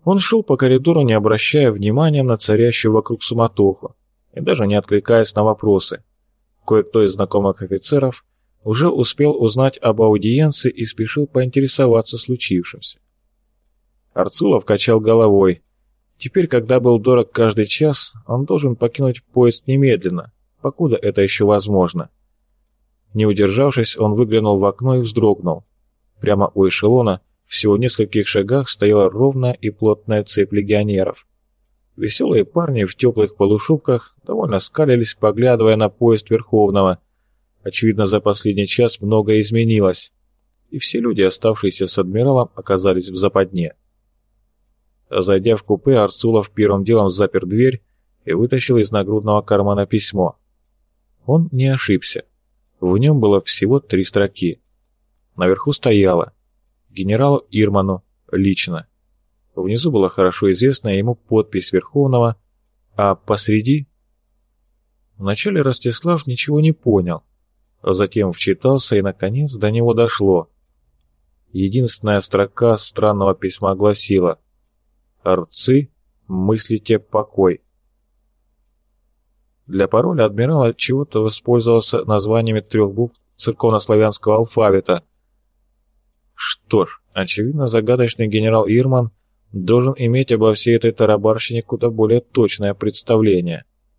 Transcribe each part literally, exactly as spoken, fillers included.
Он шел по коридору, не обращая внимания на царящую вокруг суматоху и даже не откликаясь на вопросы. Кое-кто из знакомых офицеров уже успел узнать об аудиенции и спешил поинтересоваться случившимся. Арцулов качал головой. Теперь, когда был дорог каждый час, он должен покинуть поезд немедленно, покуда это еще возможно. Не удержавшись, он выглянул в окно и вздрогнул. Прямо у эшелона, всего в нескольких шагах, стояла ровная и плотная цепь легионеров. Веселые парни в теплых полушубках довольно скалились, поглядывая на поезд Верховного. Очевидно, за последний час многое изменилось, и все люди, оставшиеся с адмиралом, оказались в западне. Зайдя в купе, Арцулов первым делом запер дверь и вытащил из нагрудного кармана письмо. Он не ошибся. В нем было всего три строки. Наверху стояло: генералу Ирману, лично. Внизу была хорошо известная ему подпись Верховного, а посреди... Вначале Ростислав ничего не понял, а затем вчитался, и, наконец, до него дошло. Единственная строка странного письма гласила: «Арцы, мыслите покой». Для пароля адмирал от чего-то воспользовался названиями трех букв церковнославянского алфавита. Что ж, очевидно, загадочный генерал Ирман должен иметь обо всей этой тарабарщине куда более точное представление.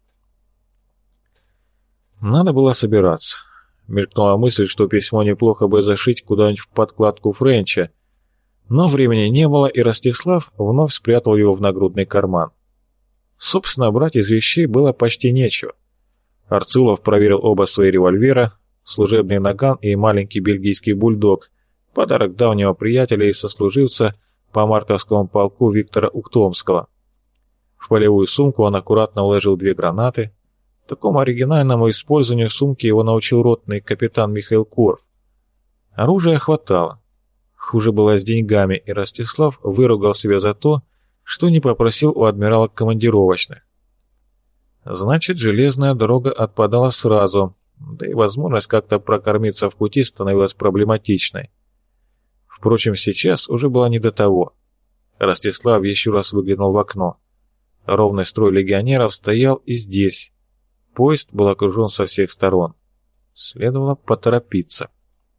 Надо было собираться. Мелькнула мысль, что письмо неплохо бы зашить куда-нибудь в подкладку Френча, но времени не было, и Ростислав вновь спрятал его в нагрудный карман. Собственно, брать из вещей было почти нечего. Арцулов проверил оба свои револьвера, служебный наган и маленький бельгийский бульдог, подарок давнего приятеля и сослуживца по Марковскому полку Виктора Ухтомского. В полевую сумку он аккуратно уложил две гранаты. Такому оригинальному использованию сумки его научил ротный капитан Михаил Корф. Оружия хватало. Хуже было с деньгами, и Ростислав выругал себя за то, что не попросил у адмирала командировочных. Значит, железная дорога отпадала сразу, да и возможность как-то прокормиться в пути становилась проблематичной. Впрочем, сейчас уже было не до того. Ростислав еще раз выглянул в окно. Ровный строй легионеров стоял и здесь. Поезд был окружен со всех сторон. Следовало поторопиться.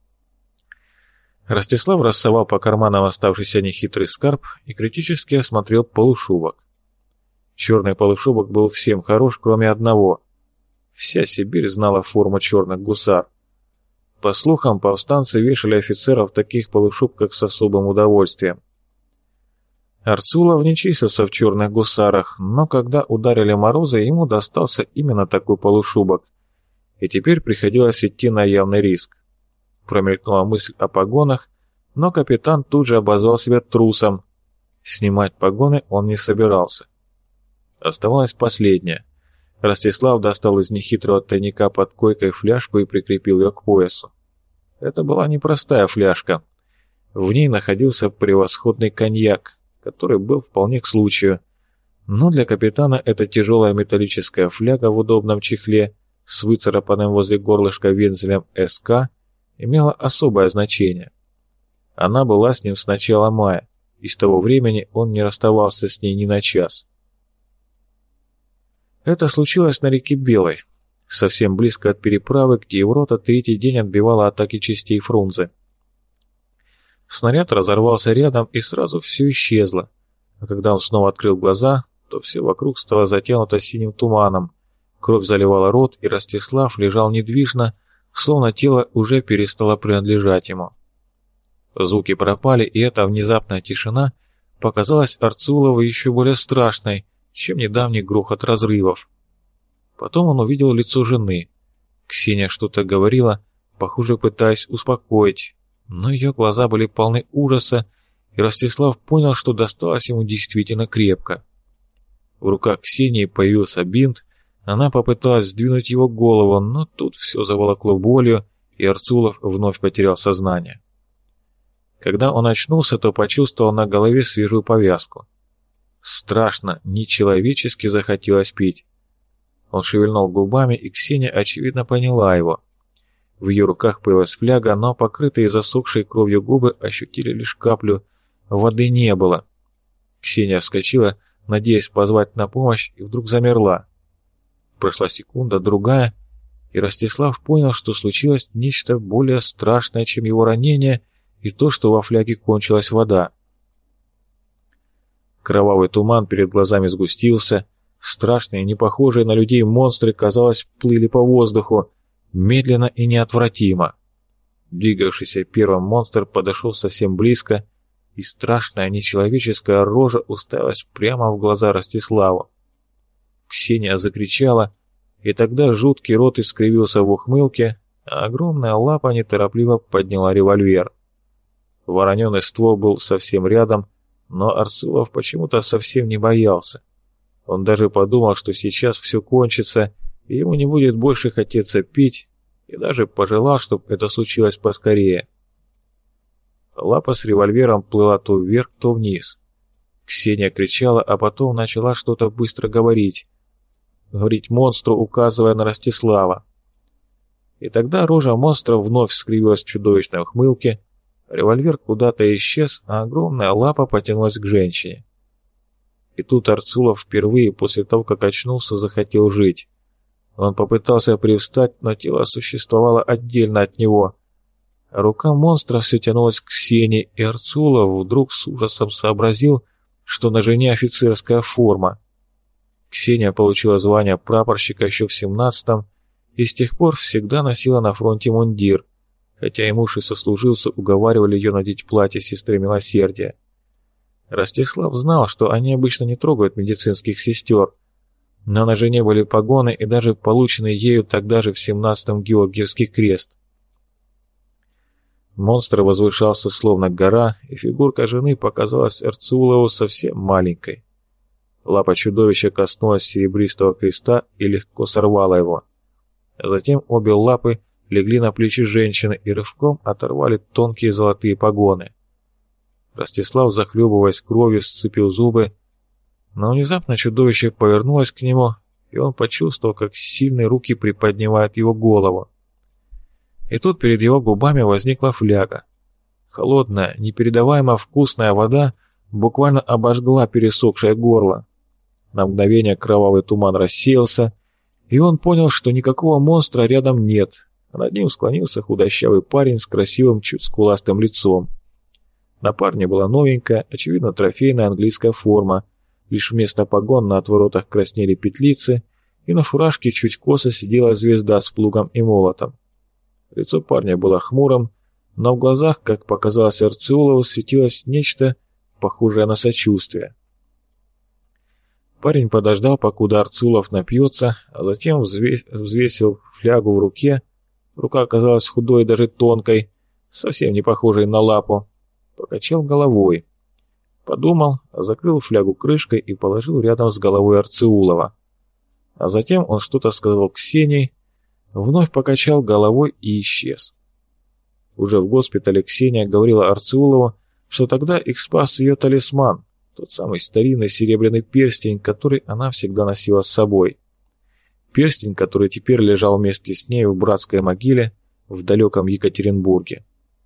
Ростислав рассовал по карманам оставшийся нехитрый скарб и критически осмотрел полушубок. Черный полушубок был всем хорош, кроме одного. Вся Сибирь знала форму черных гусар. По слухам, повстанцы вешали офицеров в таких полушубках с особым удовольствием. Арцулов не числился в черных гусарах, но когда ударили морозы, ему достался именно такой полушубок, и теперь приходилось идти на явный риск. Промелькнула мысль о погонах, но капитан тут же обозвал себя трусом. Снимать погоны он не собирался. Оставалось последнее. Ростислав достал из нехитрого тайника под койкой фляжку и прикрепил ее к поясу. Это была непростая фляжка. В ней находился превосходный коньяк, который был вполне к случаю. Но для капитана эта тяжелая металлическая фляга в удобном чехле с выцарапанным возле горлышка вензелем СК имела особое значение. Она была с ним с начала мая, и с того времени он не расставался с ней ни на час. Это случилось на реке Белой, совсем близко от переправы, где его рота третий день отбивала атаки частей Фрунзе. Снаряд разорвался рядом, и сразу все исчезло, а когда он снова открыл глаза, то все вокруг стало затянуто синим туманом, кровь заливала рот, и Ростислав лежал недвижно, словно тело уже перестало принадлежать ему. Звуки пропали, и эта внезапная тишина показалась Арцулову еще более страшной, чем недавний грохот разрывов. Потом он увидел лицо жены. Ксения что-то говорила, похоже, пытаясь успокоить, но ее глаза были полны ужаса, и Ростислав понял, что досталось ему действительно крепко. В руках Ксении появился бинт, она попыталась сдвинуть его голову, но тут все заволокло болью, и Арцулов вновь потерял сознание. Когда он очнулся, то почувствовал на голове свежую повязку. Страшно, нечеловечески захотелось пить. Он шевельнул губами, и Ксения, очевидно, поняла его. В ее руках появилась фляга, но покрытые засохшей кровью губы ощутили лишь каплю, воды не было. Ксения вскочила, надеясь позвать на помощь, и вдруг замерла. Прошла секунда, другая, и Ростислав понял, что случилось нечто более страшное, чем его ранение и то, что во фляге кончилась вода. Кровавый туман перед глазами сгустился, страшные, не похожие на людей монстры, казалось, плыли по воздуху, медленно и неотвратимо. Двигавшийся первым монстр подошел совсем близко, и страшная нечеловеческая рожа уставилась прямо в глаза Ростиславу. Ксения закричала, и тогда жуткий рот искривился в ухмылке, а огромная лапа неторопливо подняла револьвер. Вороненый ствол был совсем рядом, но Арцулов почему-то совсем не боялся. Он даже подумал, что сейчас все кончится, и ему не будет больше хотеться пить, и даже пожелал, чтобы это случилось поскорее. Лапа с револьвером плыла то вверх, то вниз. Ксения кричала, а потом начала что-то быстро говорить. Говорить монстру, указывая на Ростислава. И тогда рожа монстра вновь скривилась в чудовищной ухмылке, револьвер куда-то исчез, а огромная лапа потянулась к женщине. И тут Арцулов впервые после того, как очнулся, захотел жить. Он попытался привстать, но тело существовало отдельно от него. Рука монстра все тянулась к Ксении, и Арцулов вдруг с ужасом сообразил, что на жене офицерская форма. Ксения получила звание прапорщика еще в семнадцатом и с тех пор всегда носила на фронте мундир, хотя и муж и сослуживцы уговаривали ее надеть платье сестры милосердия. Ростислав знал, что они обычно не трогают медицинских сестер, но на жене были погоны и даже полученный ею тогда же в семнадцатом Георгиевский крест. Монстр возвышался словно гора, и фигурка жены показалась Арцулову совсем маленькой. Лапа чудовища коснулась серебристого креста и легко сорвала его. Затем обе лапы легли на плечи женщины и рывком оторвали тонкие золотые погоны. Ростислав, захлебываясь кровью, сцепил зубы, но внезапно чудовище повернулось к нему, и он почувствовал, как сильные руки приподнимают его голову. И тут перед его губами возникла фляга. Холодная, непередаваемо вкусная вода буквально обожгла пересохшее горло. На мгновение кровавый туман рассеялся, и он понял, что никакого монстра рядом нет, а над ним склонился худощавый парень с красивым, чуть скуластым лицом. На парне была новенькая, очевидно трофейная английская форма, лишь вместо погон на отворотах краснели петлицы, и на фуражке чуть косо сидела звезда с плугом и молотом. Лицо парня было хмурым, но в глазах, как показалось Арцулову, светилось нечто похожее на сочувствие. Парень подождал, покуда Арцулов напьется, а затем взвес... взвесил флягу в руке. Рука оказалась худой и даже тонкой, совсем не похожей на лапу. Покачал головой. Подумал, закрыл флягу крышкой и положил рядом с головой Арцулова. А затем он что-то сказал Ксении, вновь покачал головой и исчез. Уже в госпитале Ксения говорила Арцулову, что тогда их спас ее талисман, тот самый старинный серебряный перстень, который она всегда носила с собой. Перстень, который теперь лежал вместе с ней в братской могиле в далеком Екатеринбурге.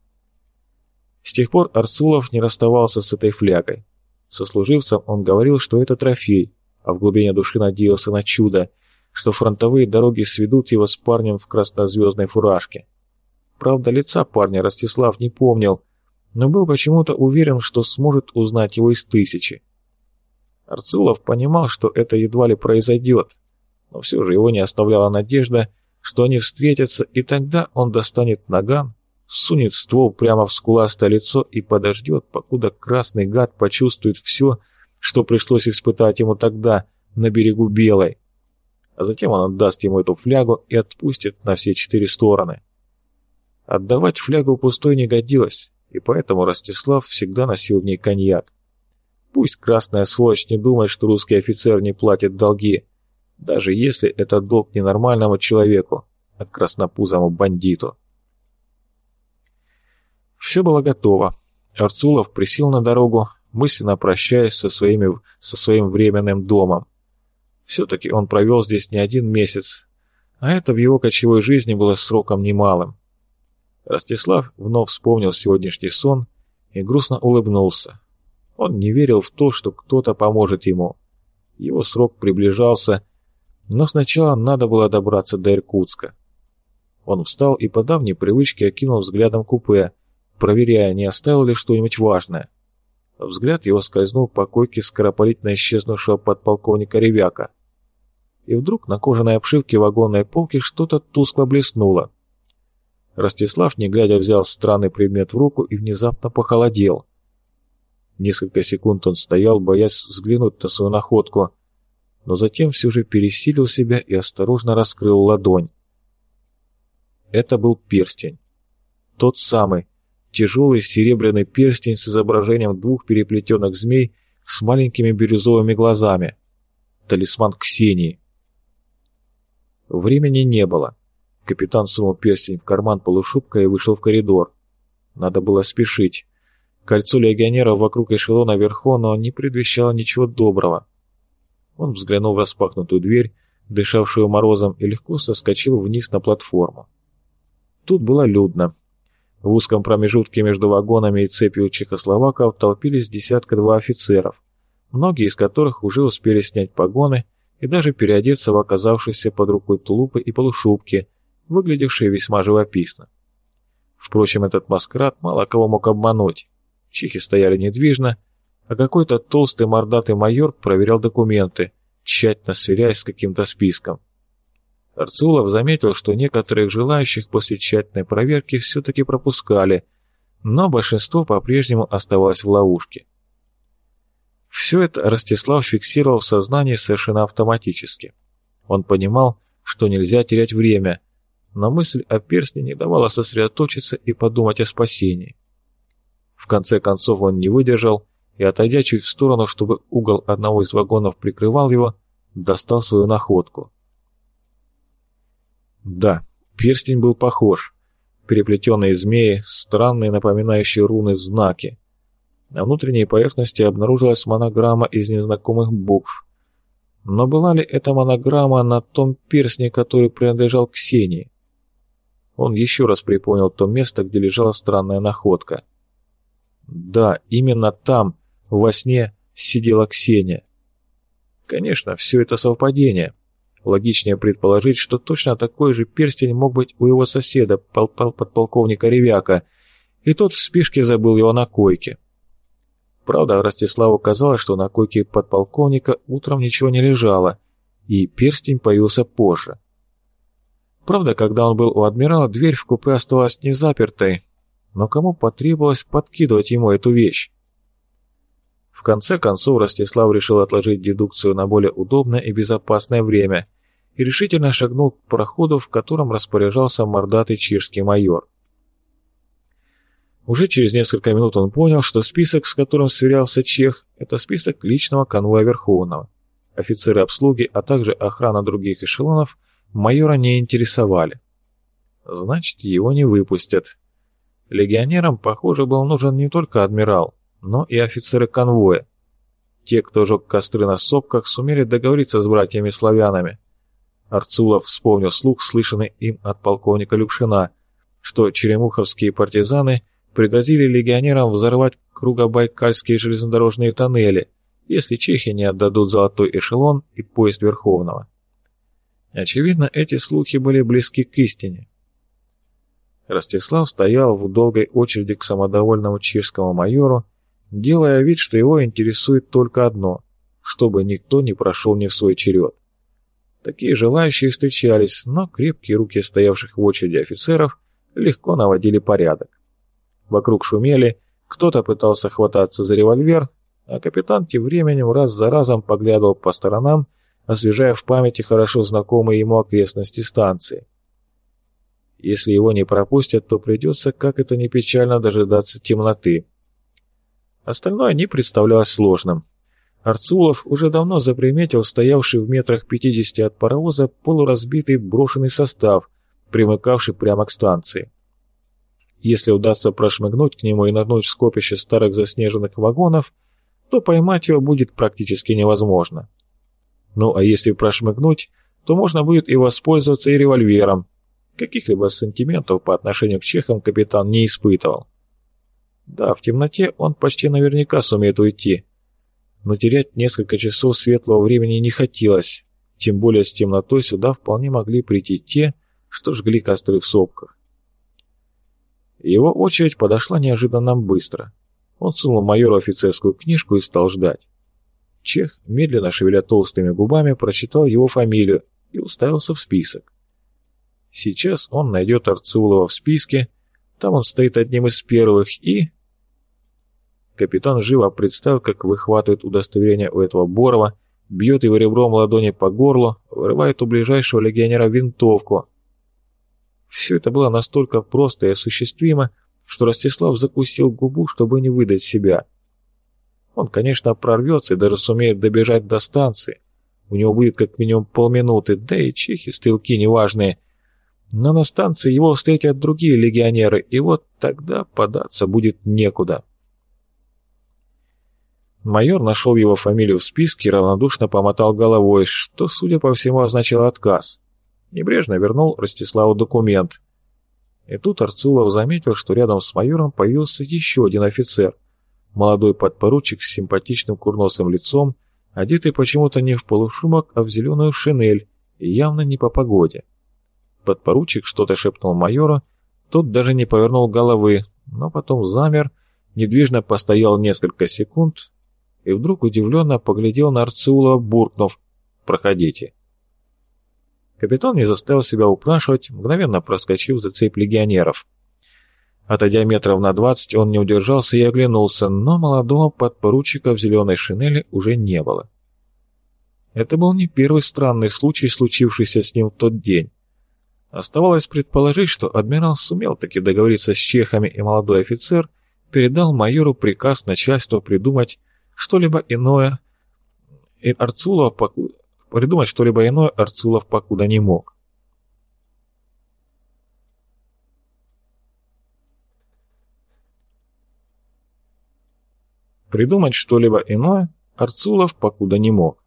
С тех пор Арцулов не расставался с этой флягой. Сослуживцам он говорил, что это трофей, а в глубине души надеялся на чудо, что фронтовые дороги сведут его с парнем в краснозвездной фуражке. Правда, лица парня Ростислав не помнил, но был почему-то уверен, что сможет узнать его из тысячи. Арцулов понимал, что это едва ли произойдет, но все же его не оставляла надежда, что они встретятся, и тогда он достанет наган, сунет ствол прямо в скуластое лицо и подождет, покуда красный гад почувствует все, что пришлось испытать ему тогда на берегу Белой. А затем он отдаст ему эту флягу и отпустит на все четыре стороны. Отдавать флягу пустой не годилось, и поэтому Ростислав всегда носил в ней коньяк. Пусть красная сволочь не думает, что русский офицер не платит долги, даже если это долг не нормальному человеку, а краснопузому бандиту. Все было готово. Арцулов присел на дорогу, мысленно прощаясь со, своими, со своим временным домом. Все-таки он провел здесь не один месяц, а это в его кочевой жизни было сроком немалым. Ростислав вновь вспомнил сегодняшний сон и грустно улыбнулся. Он не верил в то, что кто-то поможет ему. Его срок приближался, но сначала надо было добраться до Иркутска. Он встал и по давней привычке окинул взглядом купе, проверяя, не оставил ли что-нибудь важное. Взгляд его скользнул по койке скоропалительно исчезнувшего подполковника Ревяка. И вдруг на кожаной обшивке вагонной полки что-то тускло блеснуло. Ростислав, не глядя, взял странный предмет в руку и внезапно похолодел. Несколько секунд он стоял, боясь взглянуть на свою находку, но затем все же пересилил себя и осторожно раскрыл ладонь. Это был перстень. Тот самый, тяжелый серебряный перстень с изображением двух переплетенных змей с маленькими бирюзовыми глазами. Талисман Ксении. Времени не было. Капитан сунул перстень в карман полушубка и вышел в коридор. Надо было спешить. Кольцо легионеров вокруг эшелона Верховного не предвещало ничего доброго. Он взглянул в распахнутую дверь, дышавшую морозом, и легко соскочил вниз на платформу. Тут было людно. В узком промежутке между вагонами и цепью чехословаков толпились десятка-два офицеров, многие из которых уже успели снять погоны и даже переодеться в оказавшиеся под рукой тулупы и полушубки, выглядевшие весьма живописно. Впрочем, этот маскарад мало кого мог обмануть. Чехи стояли недвижно, а какой-то толстый мордатый майор проверял документы, тщательно сверяясь с каким-то списком. Арцулов заметил, что некоторых желающих после тщательной проверки все-таки пропускали, но большинство по-прежнему оставалось в ловушке. Все это Ростислав фиксировал в сознании совершенно автоматически. Он понимал, что нельзя терять время, но мысль о перстне не давала сосредоточиться и подумать о спасении. В конце концов он не выдержал и, отойдя чуть в сторону, чтобы угол одного из вагонов прикрывал его, достал свою находку. Да, перстень был похож. Переплетенные змеи, странные, напоминающие руны знаки. На внутренней поверхности обнаружилась монограмма из незнакомых букв. Но была ли эта монограмма на том перстне, который принадлежал Ксении? Он еще раз припомнил то место, где лежала странная находка. Да, именно там, во сне, сидела Ксения. Конечно, все это совпадение. Логичнее предположить, что точно такой же перстень мог быть у его соседа, подполковника Ревяка, и тот в спешке забыл его на койке. Правда, Ростиславу казалось, что на койке подполковника утром ничего не лежало, и перстень появился позже. Правда, когда он был у адмирала, дверь в купе оставалась не запертой, но кому потребовалось подкидывать ему эту вещь? В конце концов, Ростислав решил отложить дедукцию на более удобное и безопасное время и решительно шагнул к проходу, в котором распоряжался мордатый чешский майор. Уже через несколько минут он понял, что список, с которым сверялся чех, это список личного конвоя Верховного. Офицеры обслуги, а также охрана других эшелонов майора не интересовали. Значит, его не выпустят. Легионерам, похоже, был нужен не только адмирал, но и офицеры конвоя. Те, кто жег костры на сопках, сумели договориться с братьями-славянами. Арцулов вспомнил слух, слышанный им от полковника Любшина, что черемуховские партизаны пригрозили легионерам взорвать кругобайкальские железнодорожные тоннели, если чехи не отдадут золотой эшелон и поезд Верховного. Очевидно, эти слухи были близки к истине. Ростислав стоял в долгой очереди к самодовольному чешскому майору, делая вид, что его интересует только одно, чтобы никто не прошел не в свой черед. Такие желающие встречались, но крепкие руки стоявших в очереди офицеров легко наводили порядок. Вокруг шумели, кто-то пытался хвататься за револьвер, а капитан тем временем раз за разом поглядывал по сторонам, освежая в памяти хорошо знакомые ему окрестности станции. Если его не пропустят, то придется, как это ни печально, дожидаться темноты. Остальное не представлялось сложным. Арцулов уже давно заприметил стоявший в метрах пятидесяти от паровоза полуразбитый брошенный состав, примыкавший прямо к станции. Если удастся прошмыгнуть к нему и нырнуть в скопище старых заснеженных вагонов, то поймать его будет практически невозможно. Ну а если прошмыгнуть, то можно будет и воспользоваться и револьвером. Каких-либо сантиментов по отношению к чехам капитан не испытывал. Да, в темноте он почти наверняка сумеет уйти, но терять несколько часов светлого времени не хотелось, тем более с темнотой сюда вполне могли прийти те, что жгли костры в сопках. Его очередь подошла неожиданно быстро. Он сунул майору офицерскую книжку и стал ждать. Чех, медленно шевеля толстыми губами, прочитал его фамилию и уставился в список. Сейчас он найдет Арцулова в списке, там он стоит одним из первых и... Капитан живо представил, как выхватывает удостоверение у этого Борова, бьет его ребром ладони по горлу, вырывает у ближайшего легионера винтовку. Все это было настолько просто и осуществимо, что Ростислав закусил губу, чтобы не выдать себя. Он, конечно, прорвется и даже сумеет добежать до станции. У него будет как минимум полминуты, да и чехи, стрелки неважные. Но на станции его встретят другие легионеры, и вот тогда податься будет некуда. Майор нашел его фамилию в списке и равнодушно помотал головой, что, судя по всему, означало отказ. Небрежно вернул Ростиславу документ. И тут Арцулов заметил, что рядом с майором появился еще один офицер, молодой подпоручик с симпатичным курносым лицом, одетый почему-то не в полушубок, а в зеленую шинель, и явно не по погоде. Подпоручик что-то шепнул майору, тот даже не повернул головы, но потом замер, недвижно постоял несколько секунд и вдруг удивленно поглядел на Арцулова, буркнув: «Проходите». Капитан не заставил себя упрашивать, мгновенно проскочив за цепь легионеров. Отойдя метров на двадцать, он не удержался и оглянулся, но молодого подпоручика в зеленой шинели уже не было. Это был не первый странный случай, случившийся с ним в тот день. Оставалось предположить, что адмирал сумел таки договориться с чехами, и молодой офицер передал майору приказ начальства придумать что-либо иное, и Арцулов покуда... придумать что-либо иное Арцулов покуда не мог. Придумать что-либо иное Арцулов покуда не мог.